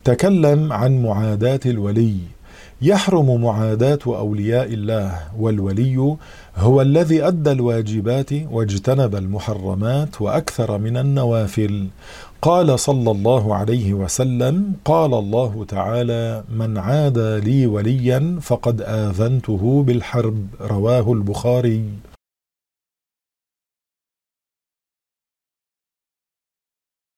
تكلم عن معاداة الولي. يحرم معاداة أولياء الله، والولي هو الذي أدى الواجبات واجتنب المحرمات وأكثر من النوافل. قال صلى الله عليه وسلم: قال الله تعالى: من عادى لي وليا فقد آذنته بالحرب. رواه البخاري.